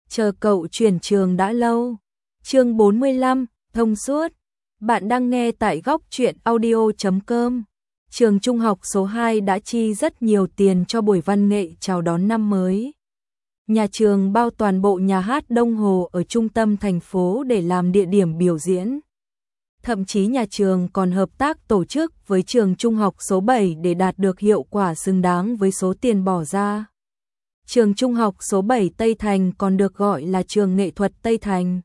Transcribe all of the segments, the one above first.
chờ cậu chuyển trường đã lâu. Chương 45, thông suốt. Bạn đang nghe tại góc truyện audio.com. Trường trung học số 2 đã chi rất nhiều tiền cho buổi văn nghệ chào đón năm mới. Nhà trường bao toàn bộ nhà hát Đông Hồ ở trung tâm thành phố để làm địa điểm biểu diễn. Thậm chí nhà trường còn hợp tác tổ chức với trường trung học số 7 để đạt được hiệu quả xứng đáng với số tiền bỏ ra. Trường trung học số 7 Tây Thành còn được gọi là trường nghệ thuật Tây Thành.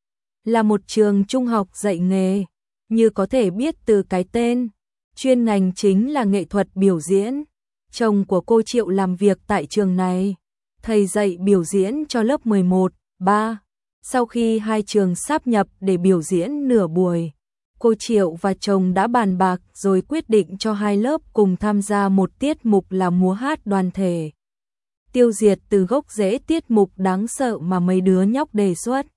Là một trường trung học dạy nghề, như có thể biết từ cái tên, chuyên ngành chính là nghệ thuật biểu diễn. Chồng của cô Triệu làm việc tại trường này, thầy dạy biểu diễn cho lớp 11, 3. Sau khi hai trường sáp nhập để biểu diễn nửa buổi, cô Triệu và chồng đã bàn bạc rồi quyết định cho hai lớp cùng tham gia một tiết mục là múa hát đoàn thể. Tiêu diệt từ gốc rễ tiết mục đáng sợ mà mấy đứa nhóc đề xuất.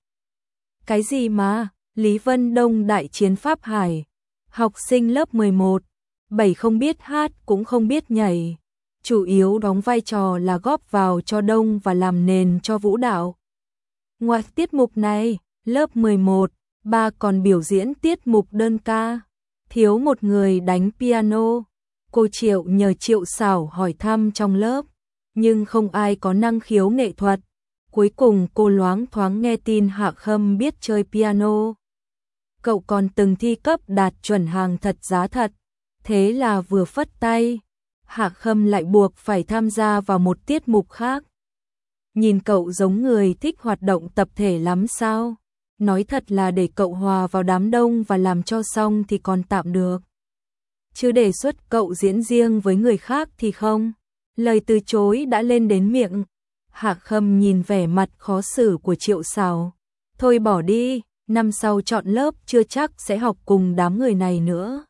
Cái gì mà, Lý Vân Đông đại chiến Pháp Hải, học sinh lớp 11, 7 không biết hát cũng không biết nhảy, chủ yếu đóng vai trò là góp vào cho đông và làm nền cho vũ đạo. Ngoài tiết mục này, lớp 11, 3 còn biểu diễn tiết mục đơn ca, thiếu một người đánh piano. Cô Triệu nhờ Triệu Xảo hỏi thăm trong lớp, nhưng không ai có năng khiếu nghệ thuật. Cuối cùng cô loáng thoáng nghe tin Hạ Khâm biết chơi piano. Cậu còn từng thi cấp đạt chuẩn hàng thật giá thật. Thế là vừa phất tay, Hạ Khâm lại buộc phải tham gia vào một tiết mục khác. Nhìn cậu giống người thích hoạt động tập thể lắm sao? Nói thật là để cậu hòa vào đám đông và làm cho xong thì còn tạm được. Chứ đề xuất cậu diễn riêng với người khác thì không. Lời từ chối đã lên đến miệng. Hạ Khâm nhìn vẻ mặt khó xử của Triệu Xảo. Thôi bỏ đi, năm sau chọn lớp chưa chắc sẽ học cùng đám người này nữa.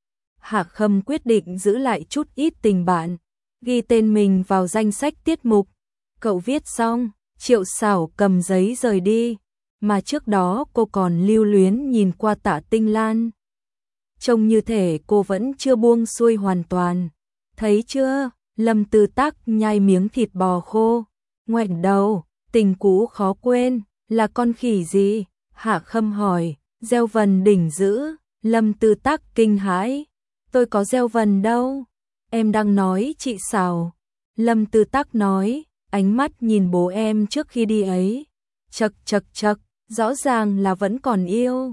Hạ Khâm quyết định giữ lại chút ít tình bạn, ghi tên mình vào danh sách tiết mục. Cậu viết xong, Triệu Xảo cầm giấy rời đi, mà trước đó cô còn lưu luyến nhìn qua Tạ Tinh Lan. Trông như thể cô vẫn chưa buông xuôi hoàn toàn. Thấy chưa, Lâm Tư Tác nhai miếng thịt bò khô, ngoảnh đầu, tình cũ khó quên, là con khỉ gì? Hạ Khâm hỏi. Gieo vần đỉnh dữ. Lâm Tư Tác kinh hãi. Tôi có gieo vần đâu. Em đang nói chị Xảo. Lâm Tư Tác nói, ánh mắt nhìn bố em trước khi đi ấy. Chậc chậc chậc, rõ ràng là vẫn còn yêu.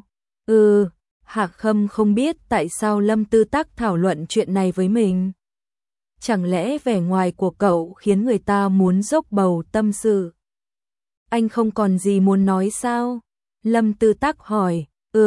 Hạ Khâm không biết tại sao Lâm Tư Tác thảo luận chuyện này với mình. Chẳng lẽ vẻ ngoài của cậu khiến người ta muốn dốc bầu tâm sự? Anh không còn gì muốn nói sao? Lâm Tư Tác hỏi.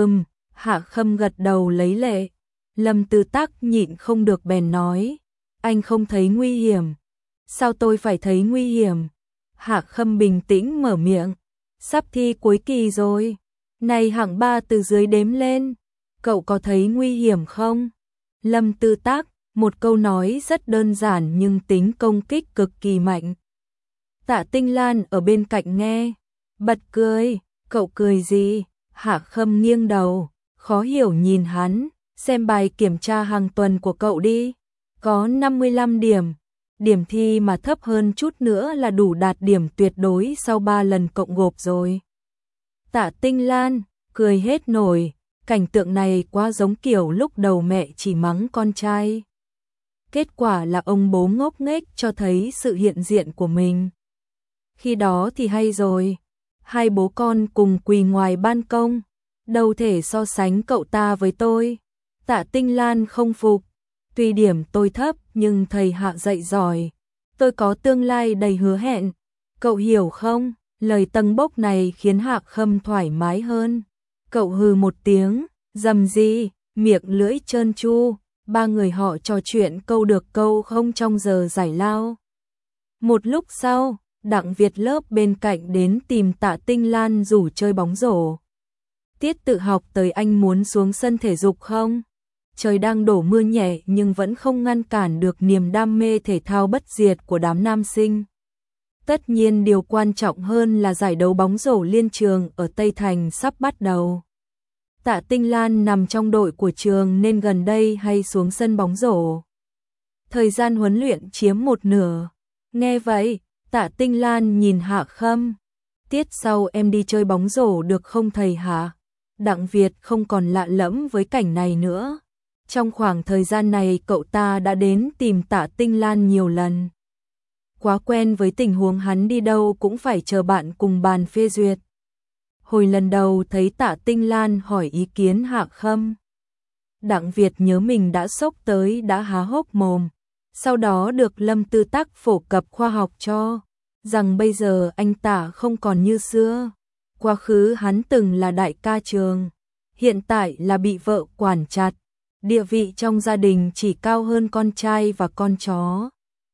Hạ Khâm gật đầu lấy lệ. Lâm Tư Tác nhịn không được bèn nói. Anh không thấy nguy hiểm. Sao tôi phải thấy nguy hiểm? Hạ Khâm bình tĩnh mở miệng. Sắp thi cuối kỳ rồi. Này hạng 3 từ dưới đếm lên. Cậu có thấy nguy hiểm không? Lâm Tư Tác, một câu nói rất đơn giản nhưng tính công kích cực kỳ mạnh. Tạ Tinh Lan ở bên cạnh nghe, bật cười. Cậu cười gì? Hạ Khâm nghiêng đầu, khó hiểu nhìn hắn. Xem bài kiểm tra hàng tuần của cậu đi. Có 55 điểm. Điểm thi mà thấp hơn chút nữa là đủ đạt điểm tuyệt đối sau 3 lần cộng gộp rồi. Tạ Tinh Lan cười hết nổi. Cảnh tượng này quá giống kiểu lúc đầu mẹ chỉ mắng con trai. Kết quả là ông bố ngốc nghếch cho thấy sự hiện diện của mình. Khi đó thì hay rồi. Hai bố con cùng quỳ ngoài ban công. Đâu thể so sánh cậu ta với tôi. Tạ Tinh Lan không phục. Tuy điểm tôi thấp nhưng thầy Hạ dạy giỏi. Tôi có tương lai đầy hứa hẹn. Cậu hiểu không? Lời tâng bốc này khiến Hạ Khâm thoải mái hơn. Cậu hừ một tiếng, rầm gì, miệng lưỡi trơn tru. Ba người họ trò chuyện câu được câu không trong giờ giải lao. Một lúc sau, Đặng Việt lớp bên cạnh đến tìm Tạ Tinh Lan rủ chơi bóng rổ. Tiết tự học tới anh muốn xuống sân thể dục không? Trời đang đổ mưa nhẹ nhưng vẫn không ngăn cản được niềm đam mê thể thao bất diệt của đám nam sinh. Tất nhiên điều quan trọng hơn là giải đấu bóng rổ liên trường ở Tây Thành sắp bắt đầu. Tạ Tinh Lan nằm trong đội của trường nên gần đây hay xuống sân bóng rổ. Thời gian huấn luyện chiếm một nửa. Nghe vậy, Tạ Tinh Lan nhìn Hạ Khâm. tiết sau em đi chơi bóng rổ được không thầy hả? Đặng Việt không còn lạ lẫm với cảnh này nữa. Trong khoảng thời gian này cậu ta đã đến tìm Tạ Tinh Lan nhiều lần. Quá quen với tình huống hắn đi đâu cũng phải chờ bạn cùng bàn phê duyệt. Hồi lần đầu thấy Tạ Tinh Lan hỏi ý kiến Hạ Khâm, Đặng Việt nhớ mình đã sốc tới đã há hốc mồm. Sau đó được Lâm Tư Tắc phổ cập khoa học cho, rằng bây giờ anh Tạ không còn như xưa. Quá khứ hắn từng là đại ca trường, hiện tại là bị vợ quản chặt. Địa vị trong gia đình chỉ cao hơn con trai và con chó.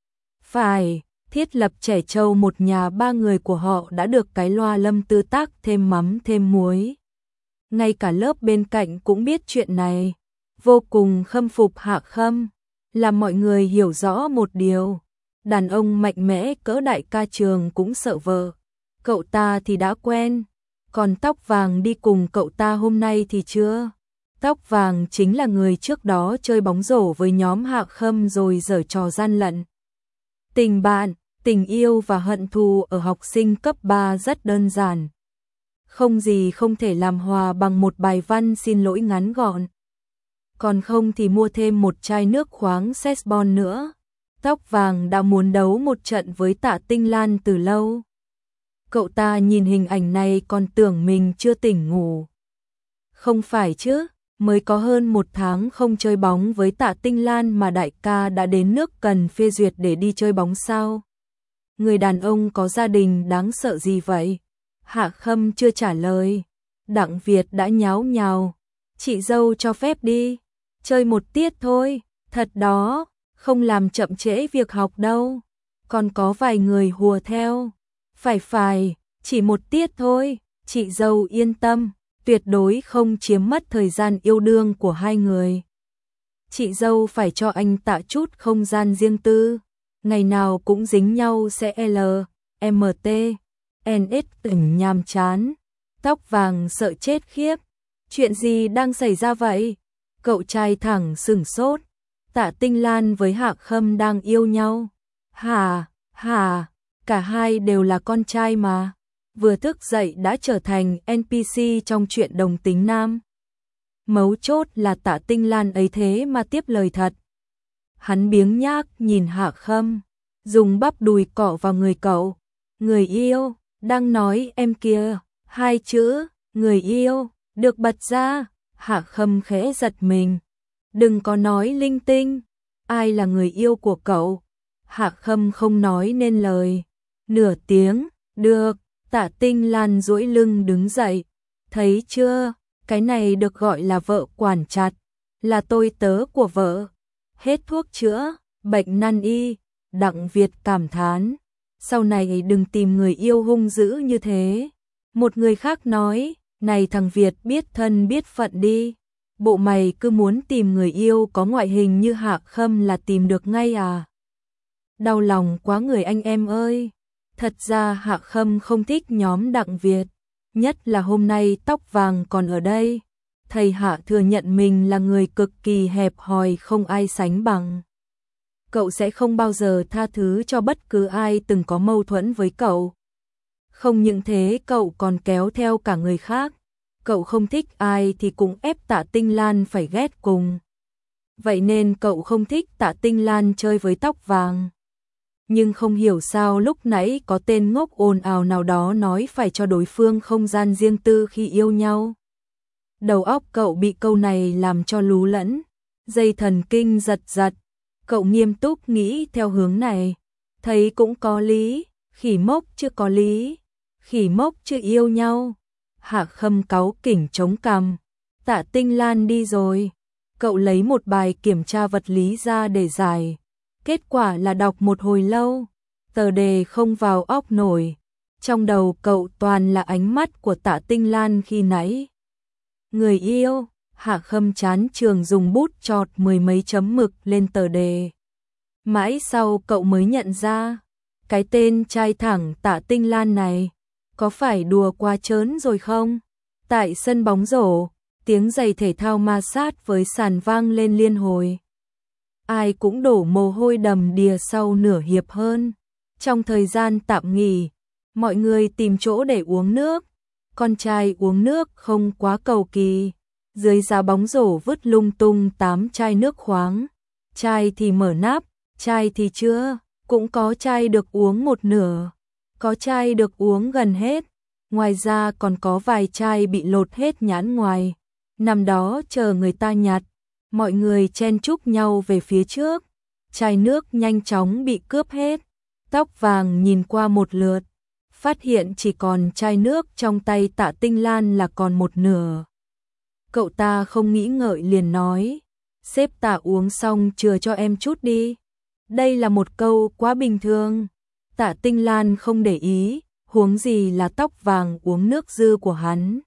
Phải, thiết lập Trẻ Trâu một nhà ba người của họ đã được cái loa Lâm Tư Tắc thêm mắm thêm muối. Ngay cả lớp bên cạnh cũng biết chuyện này, vô cùng khâm phục Hạ Khâm, làm mọi người hiểu rõ một điều. Đàn ông mạnh mẽ cỡ đại ca trường cũng sợ vợ, cậu ta thì đã quen, còn Tóc Vàng đi cùng cậu ta hôm nay thì chưa. Tóc Vàng chính là người trước đó chơi bóng rổ với nhóm Hạ Khâm rồi giở trò gian lận. Tình bạn, tình yêu và hận thù ở học sinh cấp 3 rất đơn giản. Không gì không thể làm hòa bằng một bài văn xin lỗi ngắn gọn. Còn không thì mua thêm một chai nước khoáng Sesbon nữa. Tóc Vàng đã muốn đấu một trận với Tạ Tinh Lan từ lâu. Cậu ta nhìn hình ảnh này còn tưởng mình chưa tỉnh ngủ. Không phải chứ, mới có hơn một tháng không chơi bóng với Tạ Tinh Lan mà đại ca đã đến nước cần phê duyệt để đi chơi bóng sao? Người đàn ông có gia đình đáng sợ gì vậy? Hạ Khâm chưa trả lời. Đặng Việt đã nháo nhào. Chị dâu cho phép đi. Chơi một tiết thôi. Thật đó, không làm chậm trễ việc học đâu. Còn có vài người hùa theo. Phải, chỉ một tiết thôi. Chị dâu yên tâm, tuyệt đối không chiếm mất thời gian yêu đương của hai người. Chị dâu phải cho anh Tạ chút không gian riêng tư. Ngày nào cũng dính nhau sẽ LMT. NS tỉnh nhàm chán. Tóc Vàng sợ chết khiếp. Chuyện gì đang xảy ra vậy? Cậu trai thẳng sửng sốt. Tạ Tinh Lan với Hạ Khâm đang yêu nhau. Hả, cả hai đều là con trai mà. Vừa thức dậy đã trở thành NPC trong chuyện đồng tính nam. Mấu chốt là Tạ Tinh Lan ấy thế mà tiếp lời thật. Hắn biếng nhác nhìn Hạ Khâm, dùng bắp đùi cọ vào người cậu. Người yêu, đang nói em kia, hai chữ, người yêu, được bật ra. Hạ Khâm khẽ giật mình. Đừng có nói linh tinh, ai là người yêu của cậu? Hạ Khâm không nói nên lời. Nửa tiếng, được. Tạ Tinh Lan duỗi lưng đứng dậy. Thấy chưa, cái này được gọi là vợ quản chặt, là tôi tớ của vợ. Hết thuốc chữa, bệnh nan y. Đặng Việt cảm thán. Sau này đừng tìm người yêu hung dữ như thế. Một người khác nói, này thằng Việt biết thân biết phận đi. Bộ mày cứ muốn tìm người yêu có ngoại hình như Hạ Khâm là tìm được ngay à? Đau lòng quá người anh em ơi. Thật ra Hạ Khâm không thích nhóm Đặng Việt, nhất là hôm nay Tóc Vàng còn ở đây. Thầy Hạ thừa nhận mình là người cực kỳ hẹp hòi không ai sánh bằng. Cậu sẽ không bao giờ tha thứ cho bất cứ ai từng có mâu thuẫn với cậu. Không những thế cậu còn kéo theo cả người khác. Cậu không thích ai thì cũng ép Tạ Tinh Lan phải ghét cùng. Vậy nên cậu không thích Tạ Tinh Lan chơi với Tóc Vàng. Nhưng không hiểu sao lúc nãy có tên ngốc ồn ào nào đó nói phải cho đối phương không gian riêng tư khi yêu nhau. Đầu óc cậu bị câu này làm cho lú lẫn, dây thần kinh giật giật. Cậu nghiêm túc nghĩ theo hướng này, thấy cũng có lý, khỉ mốc chưa có lý, khỉ mốc chưa yêu nhau. Hạ Khâm cáu kỉnh chống cằm. Tạ Tinh Lan đi rồi. Cậu lấy một bài kiểm tra vật lý ra để giải. Kết quả là đọc một hồi lâu, tờ đề không vào óc nổi. Trong đầu cậu toàn là ánh mắt của Tạ Tinh Lan khi nãy. Người yêu. Hạ Khâm chán trường dùng bút chọt mười mấy chấm mực lên tờ đề. Mãi sau cậu mới nhận ra, cái tên trai thẳng Tạ Tinh Lan này, có phải đùa quá trớn rồi không? Tại sân bóng rổ, tiếng giày thể thao ma sát với sàn vang lên liên hồi. Ai cũng đổ mồ hôi đầm đìa sau nửa hiệp hơn. Trong thời gian tạm nghỉ, Mọi người tìm chỗ để uống nước. Con trai uống nước không quá cầu kỳ. Dưới giá bóng rổ vứt lung tung 8 chai nước khoáng. Chai thì mở nắp, chai thì chưa. Cũng có chai được uống một nửa. Có chai được uống gần hết. Ngoài ra còn có vài chai bị lột hết nhãn ngoài. Nằm đó chờ người ta nhặt. Mọi người chen chúc nhau về phía trước. Chai nước nhanh chóng bị cướp hết. Tóc vàng nhìn qua một lượt, phát hiện chỉ còn chai nước trong tay Tạ Tinh Lan là còn một nửa. Cậu ta không nghĩ ngợi liền nói, sếp Tạ uống xong chừa cho em chút đi. Đây là một câu quá bình thường. Tạ Tinh Lan không để ý, huống gì là tóc vàng uống nước dư của hắn.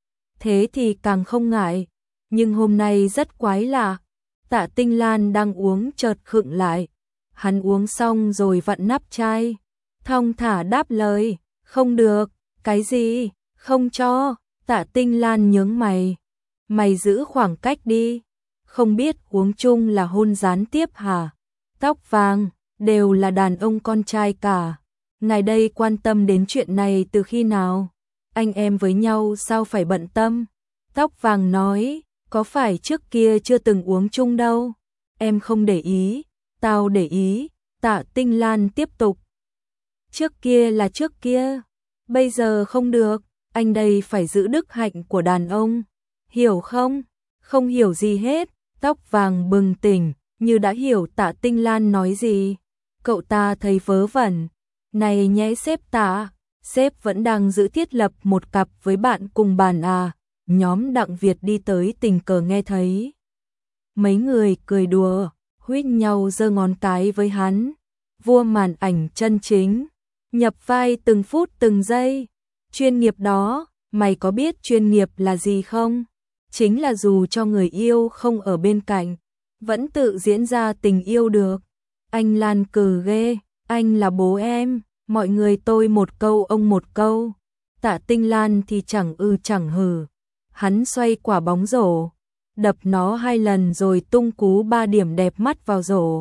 Thế thì càng không ngại, nhưng hôm nay rất quái lạ. Tạ Tinh Lan đang uống chợt khựng lại. Hắn uống xong rồi vặn nắp chai, thong thả đáp lời, không được. Cái gì? Không cho. Tạ Tinh Lan nhướng mày. Mày giữ khoảng cách đi. Không biết uống chung là hôn gián tiếp hả? Tóc vàng, đều là đàn ông con trai cả. Ngài đây quan tâm đến chuyện này từ khi nào? Anh em với nhau sao phải bận tâm? Tóc vàng nói, có phải trước kia chưa từng uống chung đâu? Em không để ý. Tao để ý. Tạ Tinh Lan tiếp tục. Trước kia là trước kia, bây giờ không được. Anh đây phải giữ đức hạnh của đàn ông, hiểu không? Không hiểu gì hết. Tóc vàng bừng tỉnh, như đã hiểu Tạ Tinh Lan nói gì. Cậu ta thấy vớ vẩn. Này nhẽ sếp Tạ, sếp vẫn đang giữ thiết lập một cặp với bạn cùng bàn à? Nhóm Đặng Việt đi tới tình cờ nghe thấy. Mấy người cười đùa, huýt nhau giơ ngón cái với hắn. Vua màn ảnh chân chính, nhập vai từng phút từng giây. Chuyên nghiệp đó, mày có biết chuyên nghiệp là gì không? Chính là dù cho người yêu không ở bên cạnh, vẫn tự diễn ra tình yêu được. Anh Lan cừ ghê, anh là bố em, mọi người tôi một câu ông một câu. Tạ Tinh Lan thì chẳng chẳng hừ. Hắn xoay quả bóng rổ, đập nó 2 lần rồi tung cú 3 điểm đẹp mắt vào rổ.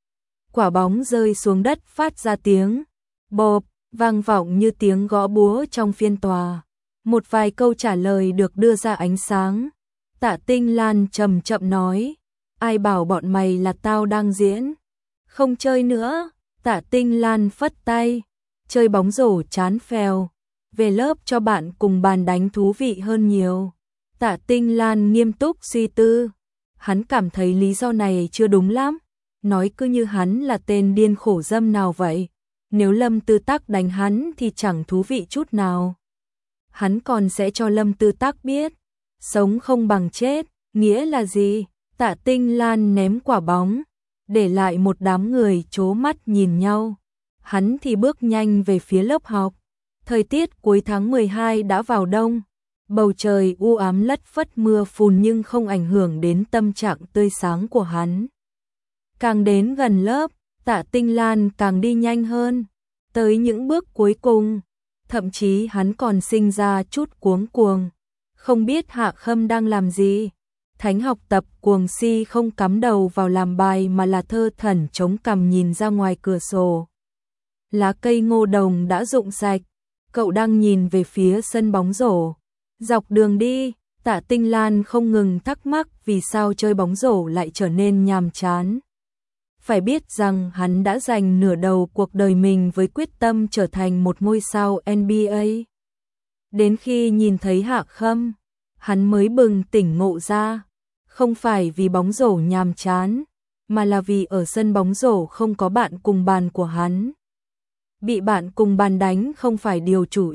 Quả bóng rơi xuống đất phát ra tiếng bộp, vang vọng như tiếng gõ búa trong phiên tòa. Một vài câu trả lời được đưa ra ánh sáng. Tạ Tinh Lan chậm chậm nói, ai bảo bọn mày là tao đang diễn? Không chơi nữa. Tạ Tinh Lan phất tay, chơi bóng rổ chán phèo, về lớp cho bạn cùng bàn đánh thú vị hơn nhiều. Tạ Tinh Lan nghiêm túc suy tư, hắn cảm thấy lý do này chưa đúng lắm. Nói cứ như hắn là tên điên khổ dâm nào vậy. Nếu Lâm Tư Tắc đánh hắn thì chẳng thú vị chút nào. Hắn còn sẽ cho Lâm Tư Tắc biết, sống không bằng chết, nghĩa là gì? Tạ Tinh Lan ném quả bóng, để lại một đám người trố mắt nhìn nhau. Hắn thì bước nhanh về phía lớp học. Thời tiết cuối tháng 12 đã vào đông. Bầu trời u ám lất phất mưa phùn nhưng không ảnh hưởng đến tâm trạng tươi sáng của hắn. Càng đến gần lớp, Tạ Tinh Lan càng đi nhanh hơn, tới những bước cuối cùng. Thậm chí hắn còn sinh ra chút cuống cuồng. Không biết Hạ Khâm đang làm gì. Thánh học tập cuồng si không cắm đầu vào làm bài mà là thơ thẩn chống cằm nhìn ra ngoài cửa sổ. Lá cây ngô đồng đã rụng sạch. Cậu đang nhìn về phía sân bóng rổ. Dọc đường đi, Tạ Tinh Lan không ngừng thắc mắc vì sao chơi bóng rổ lại trở nên nhàm chán. Phải biết rằng hắn đã dành nửa đầu cuộc đời mình với quyết tâm trở thành một ngôi sao NBA. Đến khi nhìn thấy Hạ Khâm, hắn mới bừng tỉnh ngộ ra. Không phải vì bóng rổ nhàm chán, mà là vì ở sân bóng rổ không có bạn cùng bàn của hắn. Bị bạn cùng bàn đánh không phải điều chủ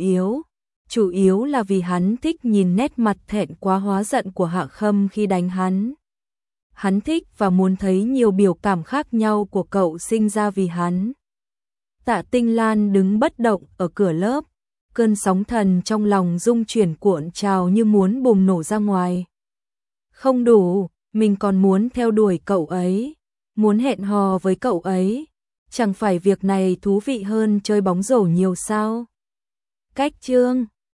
yếu là vì hắn thích nhìn nét mặt thẹn quá hóa giận của Hạ Khâm khi đánh hắn. Hắn thích và muốn thấy nhiều biểu cảm khác nhau của cậu sinh ra vì hắn. Tạ Tinh Lan đứng bất động ở cửa lớp, cơn sóng thần trong lòng rung chuyển cuộn trào như muốn bùng nổ ra ngoài. Không đủ, mình còn muốn theo đuổi cậu ấy, muốn hẹn hò với cậu ấy. Chẳng phải việc này thú vị hơn chơi bóng rổ nhiều sao? Cách chương